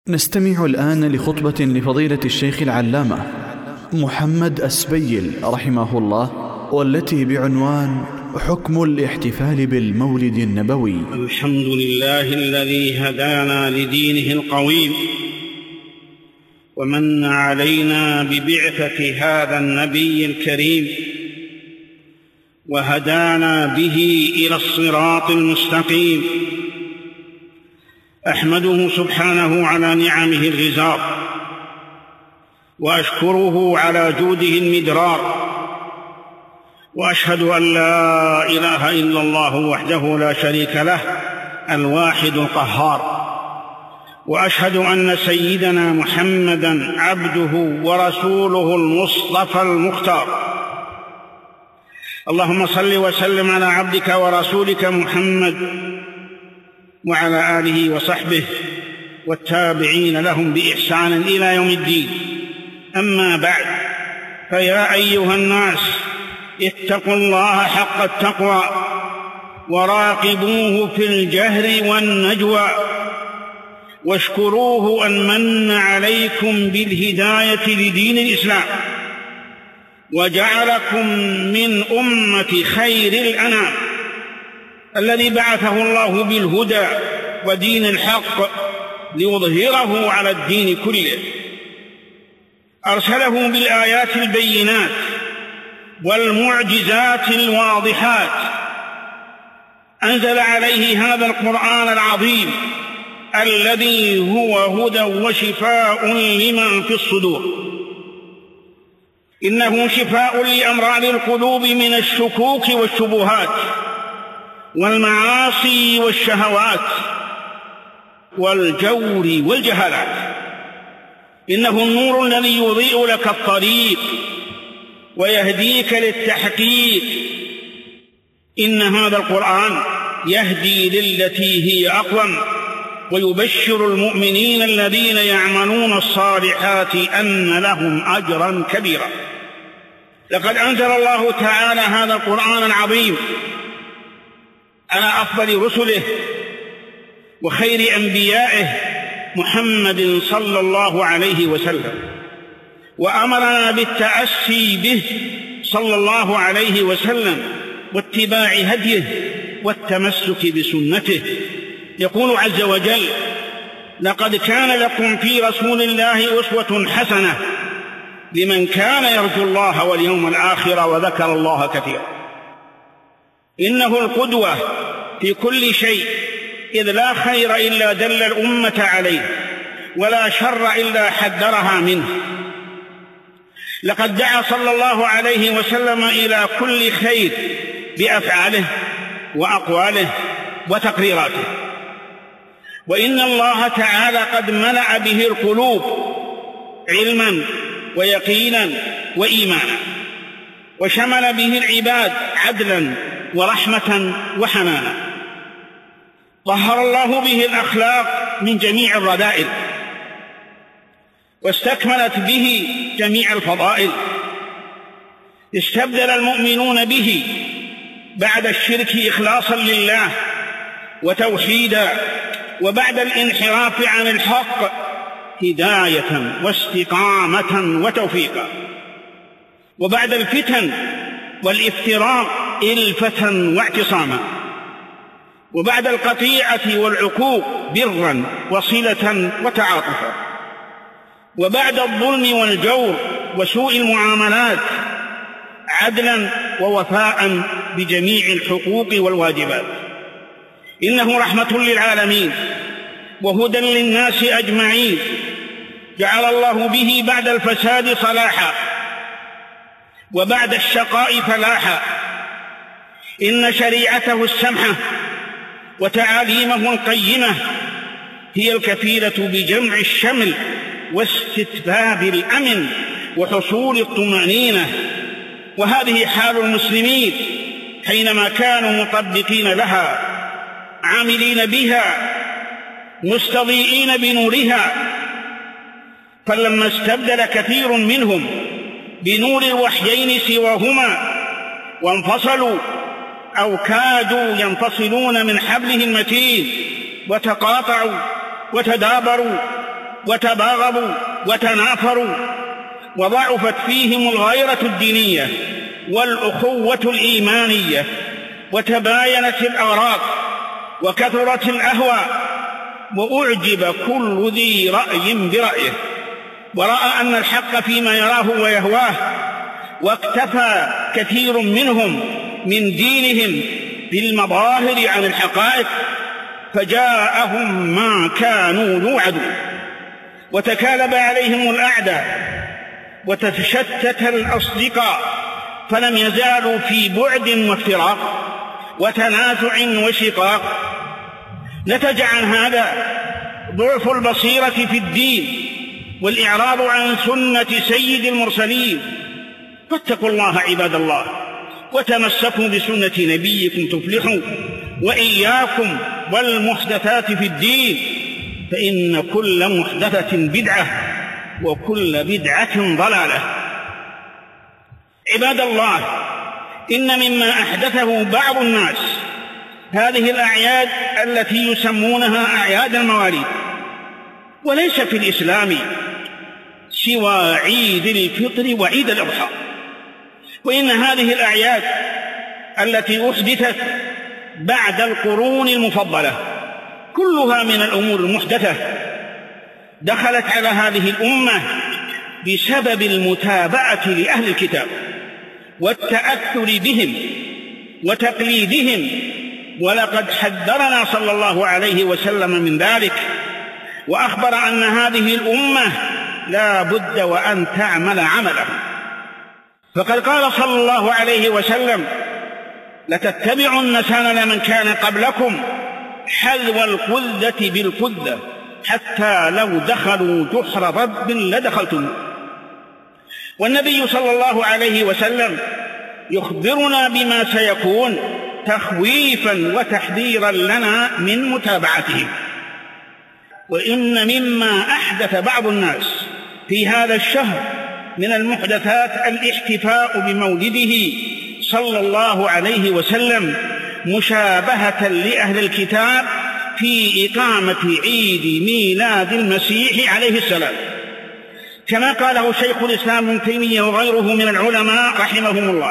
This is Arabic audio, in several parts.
نستمع الآن لخطبة لفضيلة الشيخ العلامة محمد السبيل رحمه الله، والتي بعنوان حكم الاحتفال بالمولد النبوي. الحمد لله الذي هدانا لدينه القويم ومن علينا ببعثة هذا النبي الكريم وهدانا به إلى الصراط المستقيم. أحمده سبحانه على نعمه الغزار، وأشكره على جوده المدرار، وأشهد أن لا إله إلا الله وحده لا شريك له الواحد القهار، وأشهد أن سيدنا محمدًا عبده ورسوله المصطفى المختار. اللهم صل وسلم على عبدك ورسولك محمد وعلى آله وصحبه والتابعين لهم بإحسان إلى يوم الدين. أما بعد، فيا أيها الناس اتقوا الله حق التقوى وراقبوه في الجهر والنجوى، واشكروه أن من عليكم بالهداية لدين الإسلام وجعلكم من أمة خير الأنام الذي بعثه الله بالهدى ودين الحق ليظهره على الدين كله. أرسله بالآيات البينات والمعجزات الواضحات، أنزل عليه هذا القرآن العظيم الذي هو هدى وشفاء لما في الصدور. إنه شفاء لأمراض القلوب من الشكوك والشبهات والمعاصي والشهوات والجور والجهالات. إنه النور الذي يضيء لك الطريق ويهديك للتحقيق. إن هذا القرآن يهدي للتي هي أقوم، ويبشر المؤمنين الذين يعملون الصالحات أن لهم أجرا كبيرا. لقد أنزل الله تعالى هذا القرآن العظيم على أفضل رسله وخير أنبيائه محمد صلى الله عليه وسلم، وأمرنا بالتأسي به صلى الله عليه وسلم واتباع هديه والتمسك بسنته. يقول عز وجل: لقد كان لكم في رسول الله أسوة حسنة لمن كان يرجو الله واليوم الآخر وذكر الله كثيرا. إنه القدوة في كل شيء، إذ لا خير إلا دل الأمة عليه، ولا شر إلا حذرها منه. لقد دعا صلى الله عليه وسلم إلى كل خير بأفعاله وأقواله وتقريراته. وإن الله تعالى قد ملأ به القلوب علما ويقينا وإيمانا، وشمل به العباد عدلا ورحمة وحنانا. طهر الله به الأخلاق من جميع الرذائل، واستكملت به جميع الفضائل. استبدل المؤمنون به بعد الشرك إخلاصا لله وتوحيدا، وبعد الانحراف عن الحق هداية واستقامة وتوفيقا، وبعد الفتن والافتراق إلفة واعتصاما، وبعد القطيعة والعقوق برا وصلة وتعاطفا، وبعد الظلم والجور وسوء المعاملات عدلا ووفاء بجميع الحقوق والواجبات. إنه رحمة للعالمين وهدى للناس أجمعين، جعل الله به بعد الفساد صلاحا وبعد الشقاء فلاحا. إن شريعته السمحة وتعاليمه القيمة هي الكفيلة بجمع الشمل واستتباب الأمن وحصول الطمأنينة. وهذه حال المسلمين حينما كانوا مطبقين لها، عاملين بها، مستضيئين بنورها. فلما استبدل كثير منهم بنور الوحيين سواهما وانفصلوا أو كادوا ينفصلون من حبله المتين وتقاطعوا وتدابروا، وتباغضوا وتنافروا، وضعفت فيهم الغيرة الدينية والأخوة الإيمانية، وتباينت الأغراض وكثرت الأهواء، وأعجب كل ذي رأي برأيه، ورأى أن الحق فيما يراه ويهواه، واكتفى كثير منهم من دينهم بالمظاهر عن الحقائق، فجاءهم ما كانوا يوعدون، وتكالب عليهم الأعداء، وتشتت الأصدقاء، فلم يزالوا في بعد وافتراق وتنازع وشقاق. نتج عن هذا ضعف البصيرة في الدين والإعراض عن سنة سيد المرسلين. فاتقوا الله عباد الله، وتمسكوا بسنة نبيكم تفلحوا، وإياكم والمحدثات في الدين، فإن كل محدثة بدعة وكل بدعة ضلالة. عباد الله، إن مما أحدثه بعض الناس هذه الأعياد التي يسمونها أعياد المواليد، وليس في الإسلام سوى عيد الفطر وعيد الأضحى، وإن هذه الأعياد التي أحدثت بعد القرون المفضلة كلها من الأمور المحدثة دخلت على هذه الأمة بسبب المتابعة لأهل الكتاب والتأثر بهم وتقليدهم، ولقد حذرنا صلى الله عليه وسلم من ذلك، وأخبر أن هذه الأمة لا بد وأن تعمل عمله. فقد قال صلى الله عليه وسلم: لتتبعن سنن من كان قبلكم حذو القذة بالقذة حتى لو دخلوا جحر ضب لدخلتم. والنبي صلى الله عليه وسلم يخبرنا بما سيكون تخويفا وتحذيرا لنا من متابعتهم. وإن مما أحدث بعض الناس في هذا الشهر من المحدثات الاحتفاء بمولده صلى الله عليه وسلم مشابهة لأهل الكتاب في إقامة عيد ميلاد المسيح عليه السلام، كما قاله شيخ الإسلام ابن تيمية وغيره من العلماء رحمهم الله.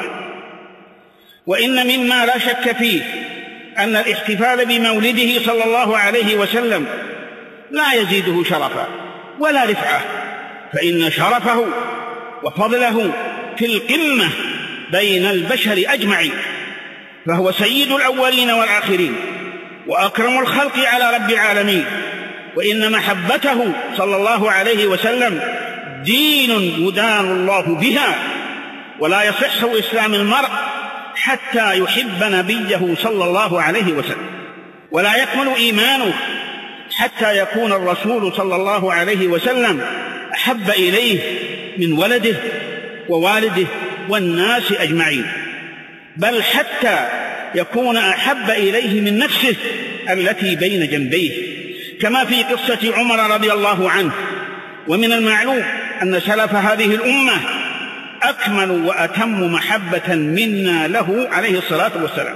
وإن مما لا شك فيه أن الاحتفال بمولده صلى الله عليه وسلم لا يزيده شرفا ولا رفعة، فإن شرفه وفضله في القمة بين البشر أجمعين، فهو سيد الأولين والآخرين وأكرم الخلق على رب العالمين. وإن محبته صلى الله عليه وسلم دين يدان الله بها، ولا يصح إسلام المرء حتى يحب نبيه صلى الله عليه وسلم، ولا يكمل إيمانه حتى يكون الرسول صلى الله عليه وسلم أحب إليه من ولده ووالده والناس أجمعين، بل حتى يكون أحب إليه من نفسه التي بين جنبيه، كما في قصة عمر رضي الله عنه. ومن المعلوم أن سلف هذه الأمة أكمل وأتم محبة منا له عليه الصلاة والسلام،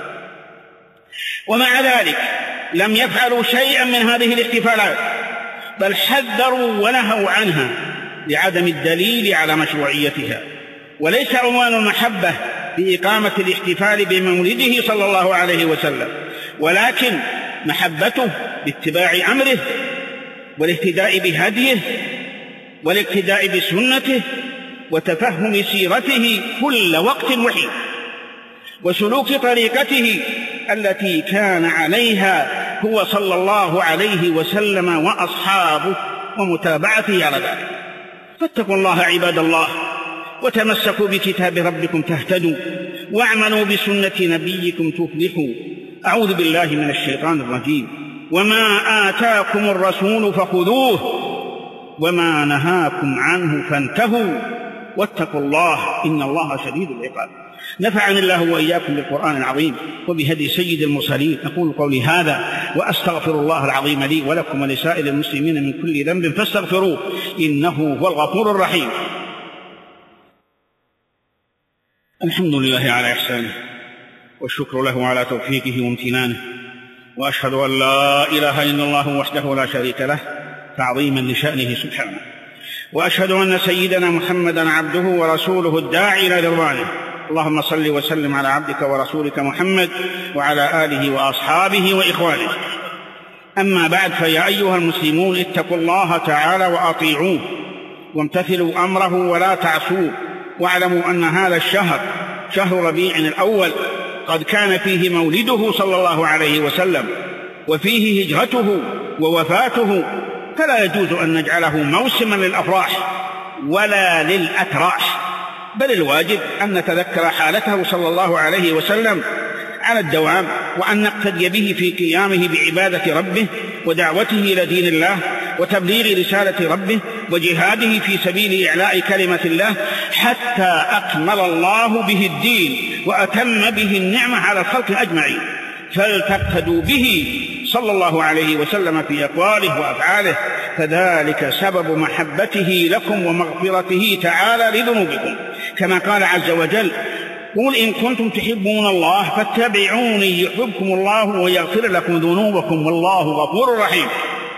ومع ذلك لم يفعلوا شيئا من هذه الاحتفالات، بل حذروا ونهوا عنها لعدم الدليل على مشروعيتها. وليس عنوان المحبة بإقامة الاحتفال بمولده صلى الله عليه وسلم، ولكن محبته باتباع أمره والاهتداء بهديه والاقتداء بسنته وتفهم سيرته كل وقت وحين، وسلوك طريقته التي كان عليها هو صلى الله عليه وسلم وأصحابه ومتابعته على ذلك. فاتقوا الله عباد الله، وتمسكوا بكتاب ربكم تهتدوا، واعملوا بسنة نبيكم تفلحوا. أعوذ بالله من الشيطان الرجيم. وما آتاكم الرسول فخذوه وما نهاكم عنه فانتهوا واتقوا الله إن الله شديد العقاب. نفعني الله وإياكم بالقرآن العظيم وبهدي سيد المرسلين. أقول قولي هذا وأستغفر الله العظيم لي ولكم ولسائر المسلمين من كل ذنب فاستغفروه إنه هو الغفور الرحيم. الحمد لله على إحسانه، والشكر له على توفيقه وامتنانه، وأشهد أن لا إله إلا الله وحده لا شريك له تعظيما لشأنه سبحانه. وأشهد أن سيدنا محمدا عبده ورسوله الداعي إلى رضوانه. اللهم صل وسلم على عبدك ورسولك محمد وعلى آله وأصحابه وإخوانه. أما بعد، فيا أيها المسلمون، اتقوا الله تعالى وأطيعوه وامتثلوا أمره ولا تعصوه، واعلموا أن هذا الشهر شهر ربيع الأول قد كان فيه مولده صلى الله عليه وسلم، وفيه هجرته ووفاته، فلا يجوز أن نجعله موسما للأفراح ولا للأتراح، بل الواجب أن نتذكر حالته صلى الله عليه وسلم على الدوام، وأن نقتدي به في قيامه بعبادة ربه ودعوته إلى دين الله وتبليغ رسالة ربه وجهاده في سبيل إعلاء كلمة الله، حتى أكمل الله به الدين وأتم به النعمة على الخلق أجمعين. فلتقتدوا به صلى الله عليه وسلم في أقواله وأفعاله، فذلك سبب محبته لكم ومغفرته تعالى لذنوبكم، كما قال عز وجل: قل إن كنتم تحبون الله فاتبعوني يحببكم الله ويغفر لكم ذنوبكم والله غفور رحيم.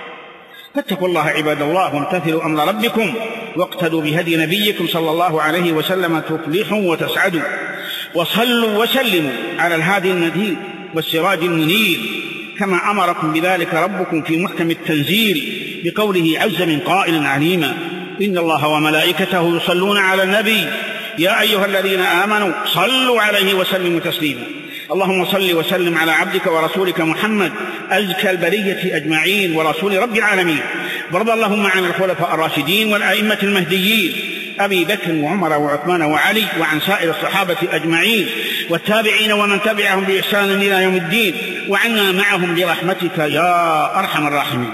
فاتقوا الله عباد الله، وامتثلوا أمر ربكم، واقتدوا بهدي نبيكم صلى الله عليه وسلم تفلحوا وتسعدوا. وصلوا وسلموا على الهادي النذير والسراج المنير، كما أمركم بذلك ربكم في محكم التنزيل بقوله عز من قائل عليما: إن الله وملائكته يصلون على النبي يا أيها الذين آمنوا صلوا عليه وسلموا تسليما. اللهم صل وسلم على عبدك ورسولك محمد أزكى البرية أجمعين ورسول رب العالمين. وارض اللهم عن الخلفاء الراشدين والأئمة المهديين أبي بكر وعمر وعثمان وعلي، وعن سائر الصحابة أجمعين والتابعين ومن تبعهم بإحسان إلى يوم الدين، وعنا معهم برحمتك يا أرحم الراحمين.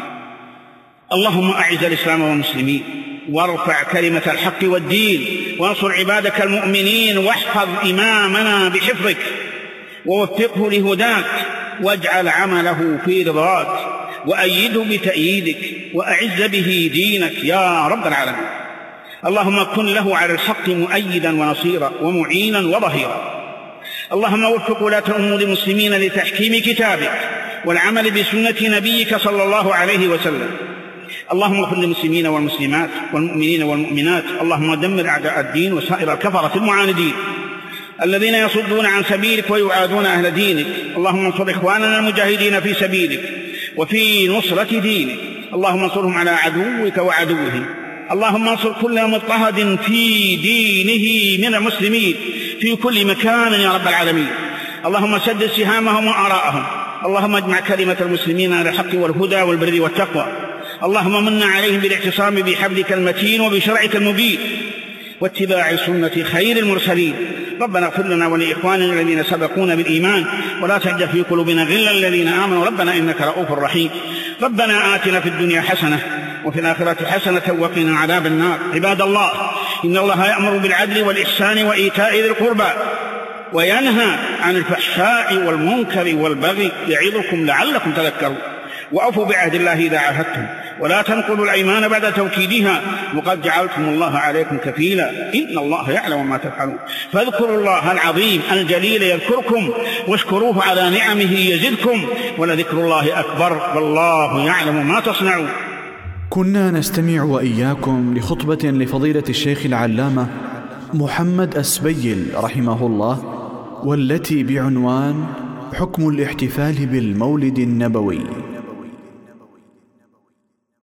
اللهم أعز الإسلام والمسلمين، وارفع كلمة الحق والدين، وانصر عبادك المؤمنين، واحفظ إمامنا بحفظك، ووفقه لهداك، واجعل عمله في رضاك، وأيده بتأييدك، وأعز به دينك يا رب العالمين. اللهم كن له على الحق مؤيدا ونصيرا ومعينا وظهيرا. اللهم وفق ولاة أمور المسلمين لتحكيم كتابك والعمل بسنة نبيك صلى الله عليه وسلم. اللهم اغفر للمسلمين والمسلمات والمؤمنين والمؤمنات. اللهم دمر أعداء الدين وسائر الكفرة المعاندين الذين يصدون عن سبيلك ويعادون أهل دينك. اللهم انصر إخواننا المجاهدين في سبيلك وفي نصرة دينك. اللهم انصرهم على عدوك وعدوهم. اللهم انصر كل مضطهد في دينه من المسلمين في كل مكان يا رب العالمين. اللهم سدد سهامهم وآراءهم. اللهم اجمع كلمة المسلمين على الحق والهدى والبر والتقوى. اللهم من عليهم بالاعتصام بحبلك المتين وبشرعك المبين واتباع سنة خير المرسلين. ربنا اغفر لنا ولإخواننا الذين سبقونا بالإيمان، ولا تجعل في قلوبنا غلا للذين آمنوا ربنا إنك رؤوف رحيم. ربنا آتنا في الدنيا حسنة وفي الآخرة حسنة وقنا عذاب النار. عباد الله، إن الله يأمر بالعدل والإحسان وإيتاء ذي القربى وينهى عن الفحشاء والمنكر والبغي يعظكم لعلكم تذكرون. وأوفوا بعهد الله إذا عاهدتم، ولا تنقضوا الأيمان بعد توكيدها، وقد جعلتم الله عليكم كفيلا، إن الله يعلم ما تفعلون. فاذكروا الله العظيم الجليل يذكركم، واشكروه على نعمه يزدكم، ولذكر الله أكبر، والله يعلم ما تصنعون. كنا نستمع وإياكم لخطبة لفضيلة الشيخ العلامة محمد أسبيل رحمه الله، والتي بعنوان حكم الاحتفال بالمولد النبوي.